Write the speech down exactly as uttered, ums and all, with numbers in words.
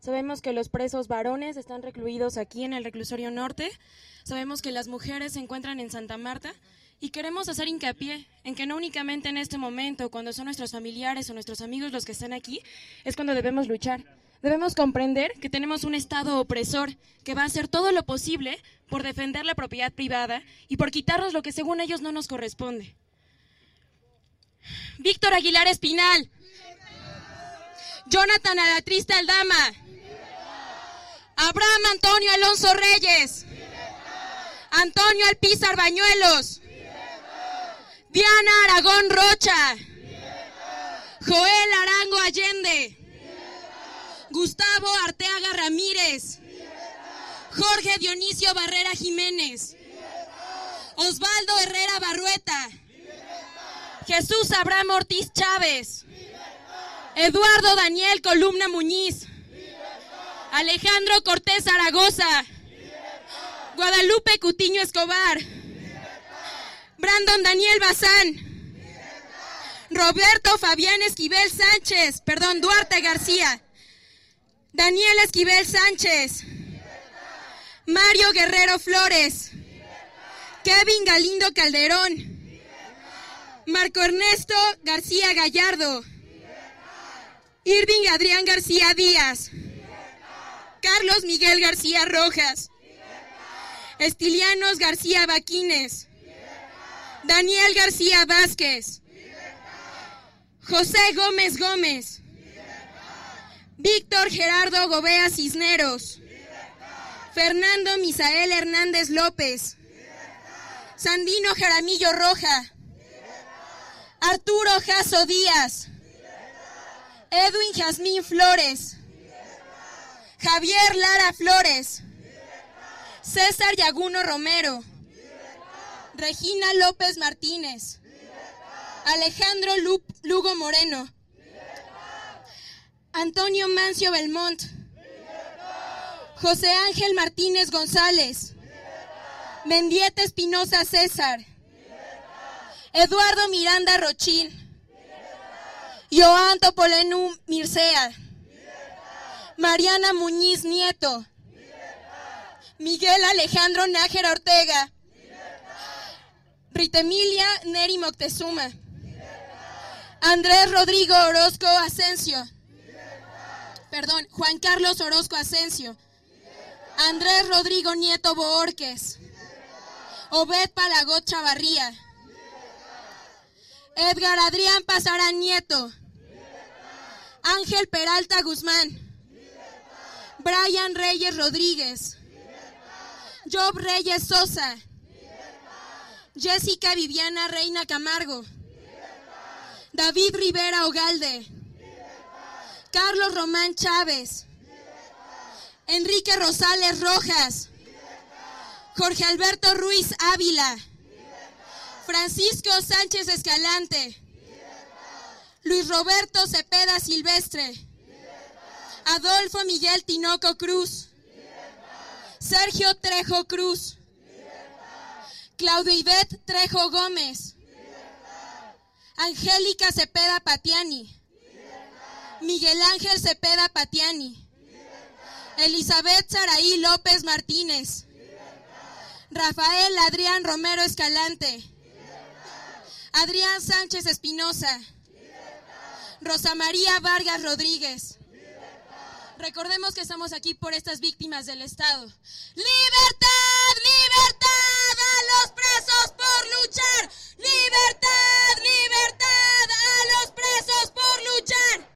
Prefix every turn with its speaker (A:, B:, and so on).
A: Sabemos que los presos varones están recluidos aquí en el reclusorio norte. Sabemos que las mujeres se encuentran en Santa Marta. Y queremos hacer hincapié en que no únicamente en este momento, cuando son nuestros familiares o nuestros amigos los que están aquí, es cuando debemos luchar. Debemos comprender que tenemos un Estado opresor que va a hacer todo lo posible por defender la propiedad privada y por quitarnos lo que según ellos no nos corresponde. Víctor Aguilar Espinal. Jonathan Alatriste Aldama. Abraham Antonio Alonso Reyes. Antonio Alpizar Bañuelos. Diana Aragón Rocha. Joel Arango Allende. Gustavo Arteaga Ramírez. Jorge Dionisio Barrera Jiménez. Osvaldo Herrera Barrueta. Jesús Abraham Ortiz Chávez. Eduardo Daniel Columna Muñiz. Alejandro Cortés Zaragoza. Guadalupe Cutiño Escobar. Brandon Daniel Bazán. Roberto Fabián Esquivel Sánchez, perdón, Duarte García. Daniel Esquivel Sánchez. Mario Guerrero Flores. Kevin Galindo Calderón. Marco Ernesto García Gallardo. Irving Adrián García Díaz. Carlos Miguel García Rojas. Estilianos García Baquines. Daniel García Vázquez. José Gómez Gómez. Víctor Gerardo Gobea Cisneros. Fernando Misael Hernández López. Sandino Jaramillo Roja. Arturo Jasso Díaz. Edwin Jazmín Flores. Javier Lara Flores. César Yaguno Romero. Regina López Martínez. Alejandro Lugo Moreno. Antonio Mancio Belmont. José Ángel Martínez González. Mendieta Espinosa César. Eduardo Miranda Rochín. Joan Topolenú Mircea. Mariana Muñiz Nieto. Miguel Alejandro Nájera Ortega. Rita Emilia Neri Moctezuma. Andrés Rodrigo Orozco Asensio. Perdón, Juan Carlos Orozco Asensio. Andrés Rodrigo Nieto Boorques. Obed Palagot Chavarría. Edgar Adrián Pasarán Nieto. Ángel Peralta Guzmán. Brian Reyes Rodríguez. Job Reyes Sosa. Jessica Viviana Reina Camargo. David Rivera Ogalde. Carlos Román Chávez. Enrique Rosales Rojas. Jorge Alberto Ruiz Ávila. Francisco Sánchez Escalante. Luis Roberto Cepeda Silvestre. Adolfo Miguel Tinoco Cruz. Sergio Trejo Cruz. Claudio Ivette Trejo Gómez. Angélica Cepeda Patiani. Miguel Ángel Cepeda Patiani. Elizabeth Saraí López Martínez. Rafael Adrián Romero Escalante. Adrián Sánchez Espinosa. Rosa María Vargas Rodríguez. Recordemos que estamos aquí por estas víctimas del Estado. ¡Libertad!